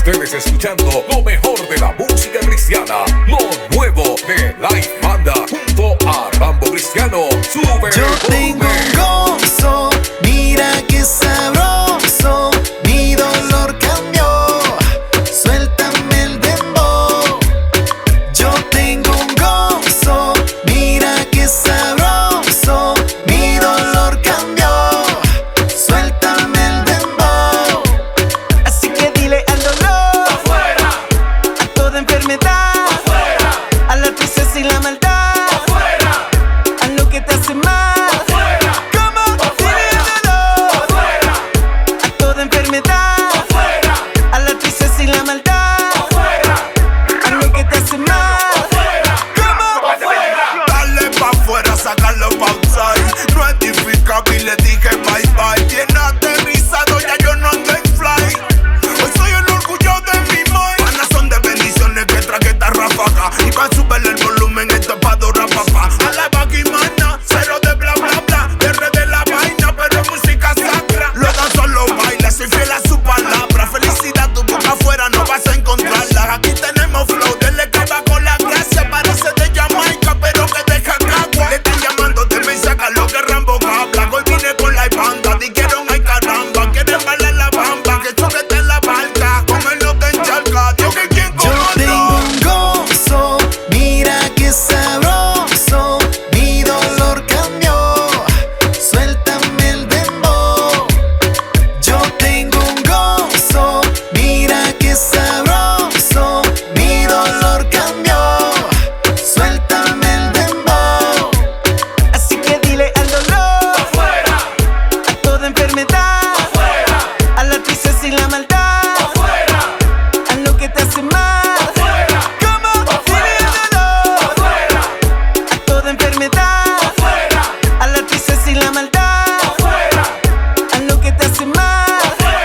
ustedes escuchando lo mejor de la música cristiana, lo nuevo de Life Banda junto a Rambo Cristiano. Super Yo tengo un gozo, mira que sabroso, mi dolor cambió, suéltame el dembow. Yo tengo un gozo, mira que sabroso, mi dolor cambió, suéltame el dembow. Así que dile al dolor, afuera, a toda enfermedad, afuera, a la tristeza y la maldad, afuera, a lo que te hace mal. Sacarlo pa' outside, no es edificable, le dije bye bye. Bien aterrizado, ya yo no ando en fly. Hoy soy el orgullo de mi mind. Panas son de bendiciones que traje esta ráfaga. Y pa' subirle el volumen, esto es pa' adorar papá. A la vaguimana, cero de bla bla bla. R de la vaina, pero es música sacra. Lo dan solo baila, soy fiel a su palabra. Felicidad, tu boca afuera no vas a encontrarla. Aquí tenemos flow, dele que va con la gracia. Parece de Jamaica, pero que deja cagua. Saca lo que Rambo habla. Hoy vine con la banda. Dijeron ay caramba, quieren bailar la bamba. Que choquete en la barca, comen lo que encharca. Dios que quien Yo tengo un gozo, mira que sabroso, mi dolor cambió, suéltame el dembow. Yo tengo un gozo, mira que sabroso, mi dolor cambió, suéltame el dembow. Así que dile al dolor, afuera, a toda enfermedad, afuera, a la tristeza y la maldad, afuera, a lo que te hace mal. afuera, Como dile al dolor, afuera, a toda enfermedad, afuera, a la tristeza y la maldad, afuera, a lo que te hace mal.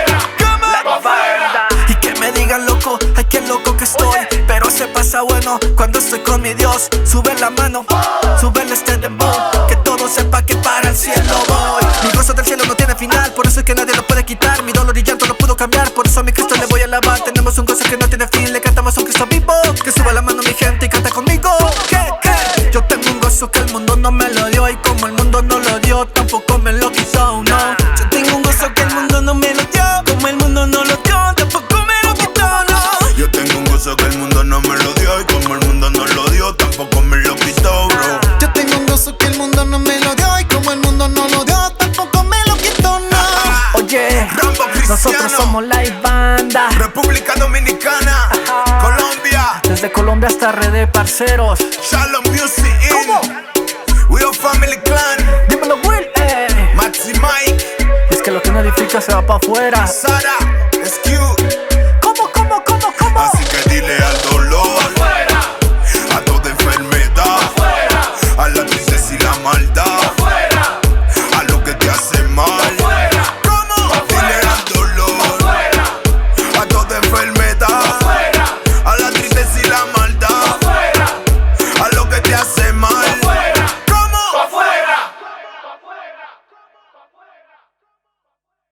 Como afuera. y que me digan loco, ay qué loco que estoy. Pero se pasa bueno cuando estoy con mi Dios. Sube la mano, sube este dembow, que todo sepa que para el cielo voy. Mi gozo del cielo no tiene final, por eso es que nadie lo puede quitar. Mi dolor y llanto no pudo cambiar, por eso a mi Cristo le voy a alabar. Tenemos un gozo que no tiene fin, le cantamos a un Cristo vivo. Que suba la mano mi gente y canta conmigo. ¿Qué? Yo tengo un gozo que el mundo no me lo dio, y como el mundo no lo dio, tampoco me lo quitó, no. Yo tengo un gozo que el mundo no me lo dio, como el mundo no lo dio, tampoco me lo quitó, no. yo tengo un gozo que el mundo no me lo dio. Y como el mundo no lo dio, tampoco me lo quitó, bro. Yo tengo un gozo que el mundo no me lo dio, y como el mundo no lo dio, tampoco me lo quitó, no. Oye, Rambo Cristiano, nosotros somos Life Banda, República Dominicana, Colombia, desde Colombia hasta Red Parceros. Shalom Music In, We Are Family Clan, Dímelo Will, Maxi Mike, es que lo que no edifica se va pa' afuera. Sara.